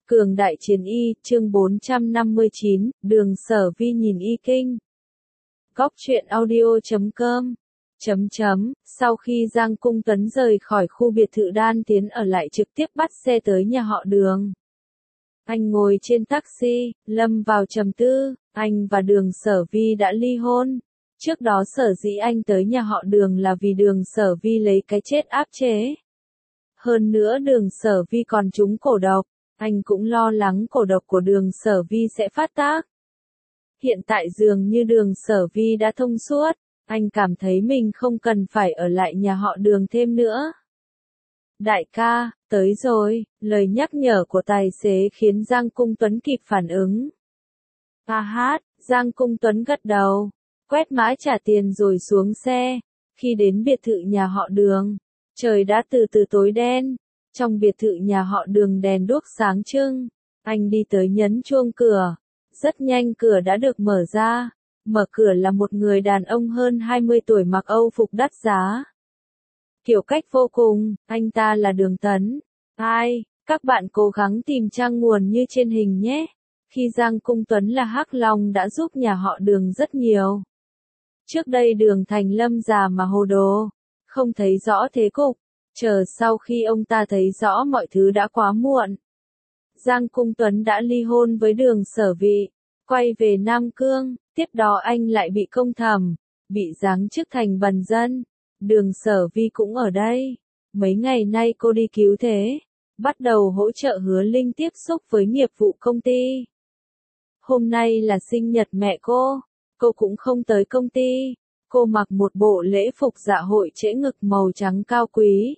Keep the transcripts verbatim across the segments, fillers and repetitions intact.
Cường đại chiến y, chương bốn trăm năm mươi chín, Đường Sở Vi nhìn y kinh. Góc truyện audio chấm com. Chấm chấm, sau khi Giang Cung Tuấn rời khỏi khu biệt thự Đan Tiến ở lại trực tiếp bắt xe tới nhà họ Đường. Anh ngồi trên taxi, lâm vào trầm tư, anh và Đường Sở Vi đã ly hôn. Trước đó sở dĩ anh tới nhà họ Đường là vì Đường Sở Vi lấy cái chết áp chế. Hơn nữa Đường Sở Vi còn trúng cổ độc, anh cũng lo lắng cổ độc của Đường Sở Vi sẽ phát tác. Hiện tại dường như Đường Sở Vi đã thông suốt, anh cảm thấy mình không cần phải ở lại nhà họ Đường thêm nữa. Đại ca, tới rồi, lời nhắc nhở của tài xế khiến Giang Cung Tuấn kịp phản ứng. A hát, Giang Cung Tuấn gật đầu, quét mã trả tiền rồi xuống xe. Khi đến biệt thự nhà họ Đường, trời đã từ từ tối đen. Trong biệt thự nhà họ Đường đèn đuốc sáng trưng, anh đi tới nhấn chuông cửa. Rất nhanh cửa đã được mở ra. Mở cửa là một người đàn ông hơn hai mươi tuổi mặc âu phục đắt giá. Kiểu cách vô cùng, anh ta là Đường Tấn. Ai, các bạn cố gắng tìm trang nguồn như trên hình nhé. Khi Giang Cung Tuấn là Hắc Long đã giúp nhà họ Đường rất nhiều. Trước đây Đường Thành Lâm già mà hồ đồ, không thấy rõ thế cục. Chờ sau khi ông ta thấy rõ mọi thứ đã quá muộn. Giang Cung Tuấn đã ly hôn với Đường Sở Vi, quay về Nam Cương, tiếp đó anh lại bị công thẩm, bị giáng chức thành bần dân. Đường Sở Vi cũng ở đây. Mấy ngày nay cô đi cứu thế, bắt đầu hỗ trợ Hứa Linh tiếp xúc với nghiệp vụ công ty. Hôm nay là sinh nhật mẹ cô, cô cũng không tới công ty. Cô mặc một bộ lễ phục dạ hội trễ ngực màu trắng cao quý.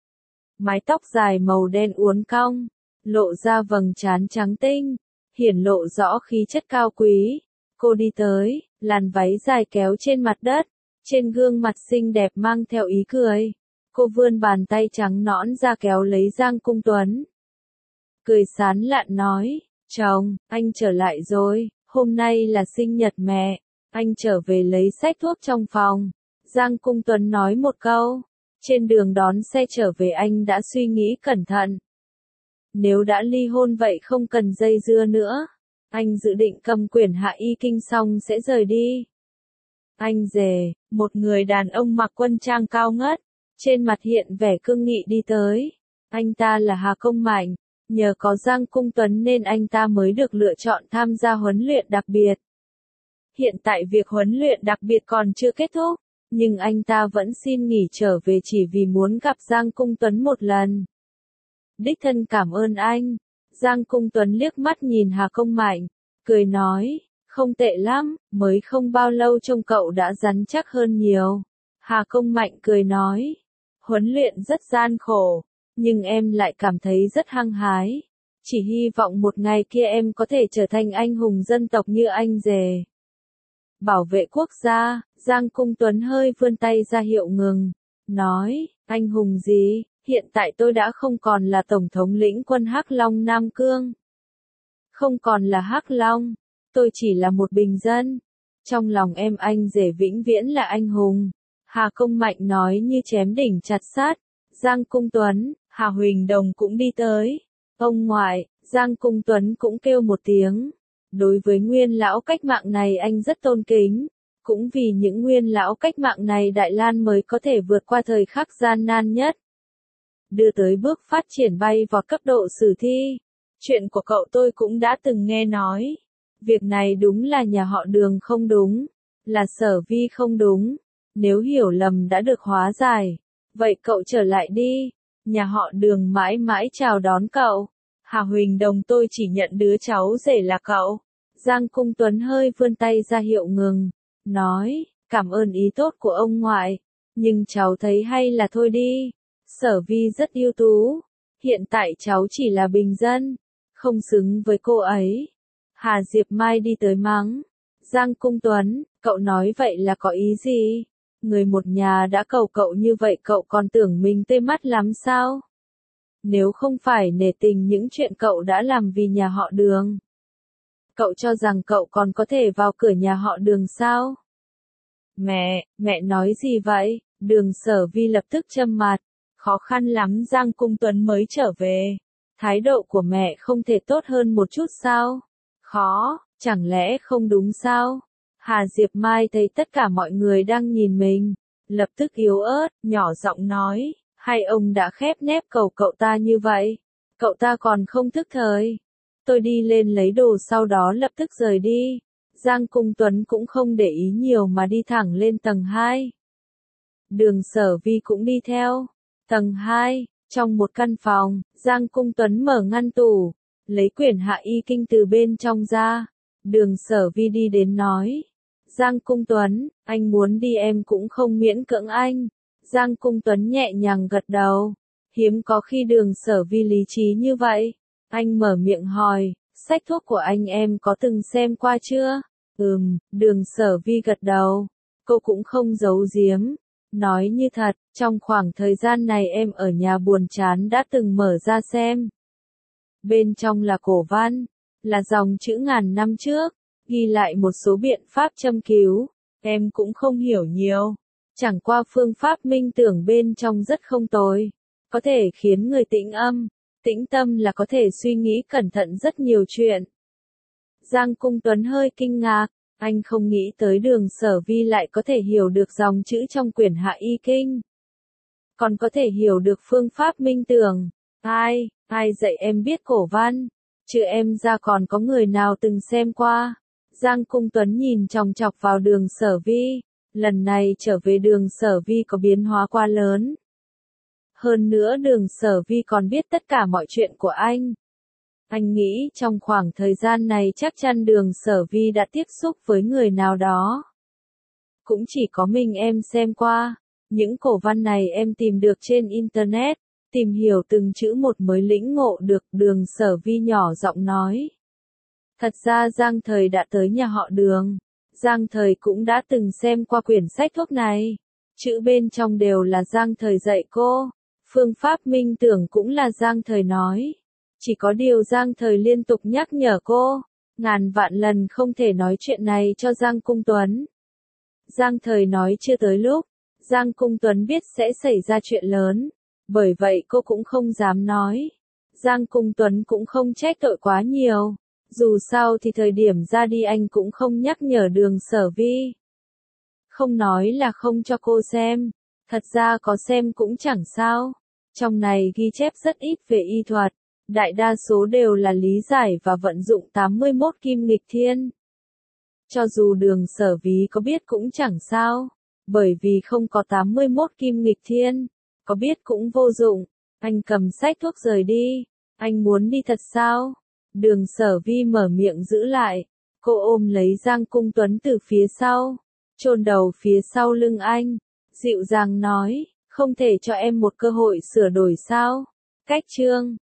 Mái tóc dài màu đen uốn cong, lộ ra vầng trán trắng tinh, hiển lộ rõ khí chất cao quý. Cô đi tới, làn váy dài kéo trên mặt đất, trên gương mặt xinh đẹp mang theo ý cười. Cô vươn bàn tay trắng nõn ra kéo lấy Giang Cung Tuấn. Cười sán lạn nói, chồng, anh trở lại rồi, hôm nay là sinh nhật mẹ, anh trở về lấy sách thuốc trong phòng. Giang Cung Tuấn nói một câu. Trên đường đón xe trở về anh đã suy nghĩ cẩn thận. Nếu đã ly hôn vậy không cần dây dưa nữa. Anh dự định cầm quyển Hạ Y Kinh xong sẽ rời đi. Anh rể, một người đàn ông mặc quân trang cao ngất, trên mặt hiện vẻ cương nghị đi tới. Anh ta là Hà Công Mạnh, nhờ có Giang Cung Tuấn nên anh ta mới được lựa chọn tham gia huấn luyện đặc biệt. Hiện tại việc huấn luyện đặc biệt còn chưa kết thúc, nhưng anh ta vẫn xin nghỉ trở về chỉ vì muốn gặp Giang Cung Tuấn một lần. Đích thân cảm ơn anh. Giang Cung Tuấn liếc mắt nhìn Hà Công Mạnh, cười nói, không tệ lắm, mới không bao lâu trông cậu đã rắn chắc hơn nhiều. Hà Công Mạnh cười nói, huấn luyện rất gian khổ, nhưng em lại cảm thấy rất hăng hái. Chỉ hy vọng một ngày kia em có thể trở thành anh hùng dân tộc như anh rể. Bảo vệ quốc gia. Giang Cung Tuấn hơi vươn tay ra hiệu ngừng, nói, anh hùng gì, hiện tại tôi đã không còn là tổng thống lĩnh quân Hắc Long Nam Cương. Không còn là Hắc Long, tôi chỉ là một bình dân. Trong lòng em anh rể vĩnh viễn là anh hùng. Hà Công Mạnh nói như chém đỉnh chặt sát. Giang Cung Tuấn, Hà Huỳnh Đồng cũng đi tới. Ông ngoại, Giang Cung Tuấn cũng kêu một tiếng. Đối với nguyên lão cách mạng này anh rất tôn kính. Cũng vì những nguyên lão cách mạng này Đại Lan mới có thể vượt qua thời khắc gian nan nhất. Đưa tới bước phát triển bay vọt cấp độ sử thi. Chuyện của cậu tôi cũng đã từng nghe nói. Việc này đúng là nhà họ Đường không đúng. Là Sở Vi không đúng. Nếu hiểu lầm đã được hóa giải. Vậy cậu trở lại đi. Nhà họ Đường mãi mãi chào đón cậu. Hà Huỳnh Đồng tôi chỉ nhận đứa cháu rể là cậu. Giang Cung Tuấn hơi vươn tay ra hiệu ngừng. Nói, cảm ơn ý tốt của ông ngoại, nhưng cháu thấy hay là thôi đi. Sở Vi rất ưu tú, hiện tại cháu chỉ là bình dân, không xứng với cô ấy. Hà Diệp Mai đi tới mắng, Giang Cung Tuấn, cậu nói vậy là có ý gì? Người một nhà đã cầu cậu như vậy cậu còn tưởng mình tê mắt lắm sao? Nếu không phải nể tình những chuyện cậu đã làm vì nhà họ Đường, cậu cho rằng cậu còn có thể vào cửa nhà họ Đường sao? Mẹ, mẹ nói gì vậy? Đường Sở Vi lập tức châm mặt. Khó khăn lắm Giang Cung Tuấn mới trở về. Thái độ của mẹ không thể tốt hơn một chút sao? Khó, chẳng lẽ không đúng sao? Hà Diệp Mai thấy tất cả mọi người đang nhìn mình, lập tức yếu ớt, nhỏ giọng nói, hay ông đã khép nép cầu cậu ta như vậy? Cậu ta còn không thức thời. Tôi đi lên lấy đồ sau đó lập tức rời đi. Giang Cung Tuấn cũng không để ý nhiều mà đi thẳng lên tầng hai. Đường Sở Vi cũng đi theo. Tầng hai, trong một căn phòng, Giang Cung Tuấn mở ngăn tủ, lấy quyển Hạ Y Kinh từ bên trong ra. Đường Sở Vi đi đến nói. Giang Cung Tuấn, anh muốn đi em cũng không miễn cưỡng anh. Giang Cung Tuấn nhẹ nhàng gật đầu. Hiếm có khi Đường Sở Vi lý trí như vậy. Anh mở miệng hỏi, sách thuốc của anh em có từng xem qua chưa? Ừm, Đường Sở Vi gật đầu. Cô cũng không giấu giếm. Nói như thật, trong khoảng thời gian này em ở nhà buồn chán đã từng mở ra xem. Bên trong là cổ văn, là dòng chữ ngàn năm trước, ghi lại một số biện pháp châm cứu. Em cũng không hiểu nhiều. Chẳng qua phương pháp minh tưởng bên trong rất không tồi. Có thể khiến người tĩnh âm, tĩnh tâm là có thể suy nghĩ cẩn thận rất nhiều chuyện. Giang Cung Tuấn hơi kinh ngạc, anh không nghĩ tới Đường Sở Vi lại có thể hiểu được dòng chữ trong quyển Hạ Y Kinh. Còn có thể hiểu được phương pháp minh tưởng. Ai, ai dạy em biết cổ văn? Chứ em ra còn có người nào từng xem qua? Giang Cung Tuấn nhìn chòng chọc vào Đường Sở Vi. Lần này trở về Đường Sở Vi có biến hóa quá lớn. Hơn nữa Đường Sở Vi còn biết tất cả mọi chuyện của anh. Anh nghĩ trong khoảng thời gian này chắc chắn Đường Sở Vi đã tiếp xúc với người nào đó. Cũng chỉ có mình em xem qua. Những cổ văn này em tìm được trên Internet. Tìm hiểu từng chữ một mới lĩnh ngộ được. Đường Sở Vi nhỏ giọng nói. Thật ra Giang Thời đã tới nhà họ Đường. Giang Thời cũng đã từng xem qua quyển sách thuốc này. Chữ bên trong đều là Giang Thời dạy cô. Phương pháp minh tưởng cũng là Giang Thời nói. Chỉ có điều Giang Thời liên tục nhắc nhở cô. Ngàn vạn lần không thể nói chuyện này cho Giang Cung Tuấn. Giang Thời nói chưa tới lúc. Giang Cung Tuấn biết sẽ xảy ra chuyện lớn. Bởi vậy cô cũng không dám nói. Giang Cung Tuấn cũng không trách tội quá nhiều. Dù sao thì thời điểm ra đi anh cũng không nhắc nhở Đường Sở Vi. Không nói là không cho cô xem. Thật ra có xem cũng chẳng sao. Trong này ghi chép rất ít về y thuật. Đại đa số đều là lý giải và vận dụng tám mươi mốt kim nghịch thiên. Cho dù Đường Sở Vi có biết cũng chẳng sao. Bởi vì không có tám mươi mốt kim nghịch thiên. Có biết cũng vô dụng. Anh cầm sách thuốc rời đi. Anh muốn đi thật sao? Đường Sở Vi mở miệng giữ lại. Cô ôm lấy Giang Cung Tuấn từ phía sau. Chôn đầu phía sau lưng anh. Dịu dàng nói. Không thể cho em một cơ hội sửa đổi sao? Cách chương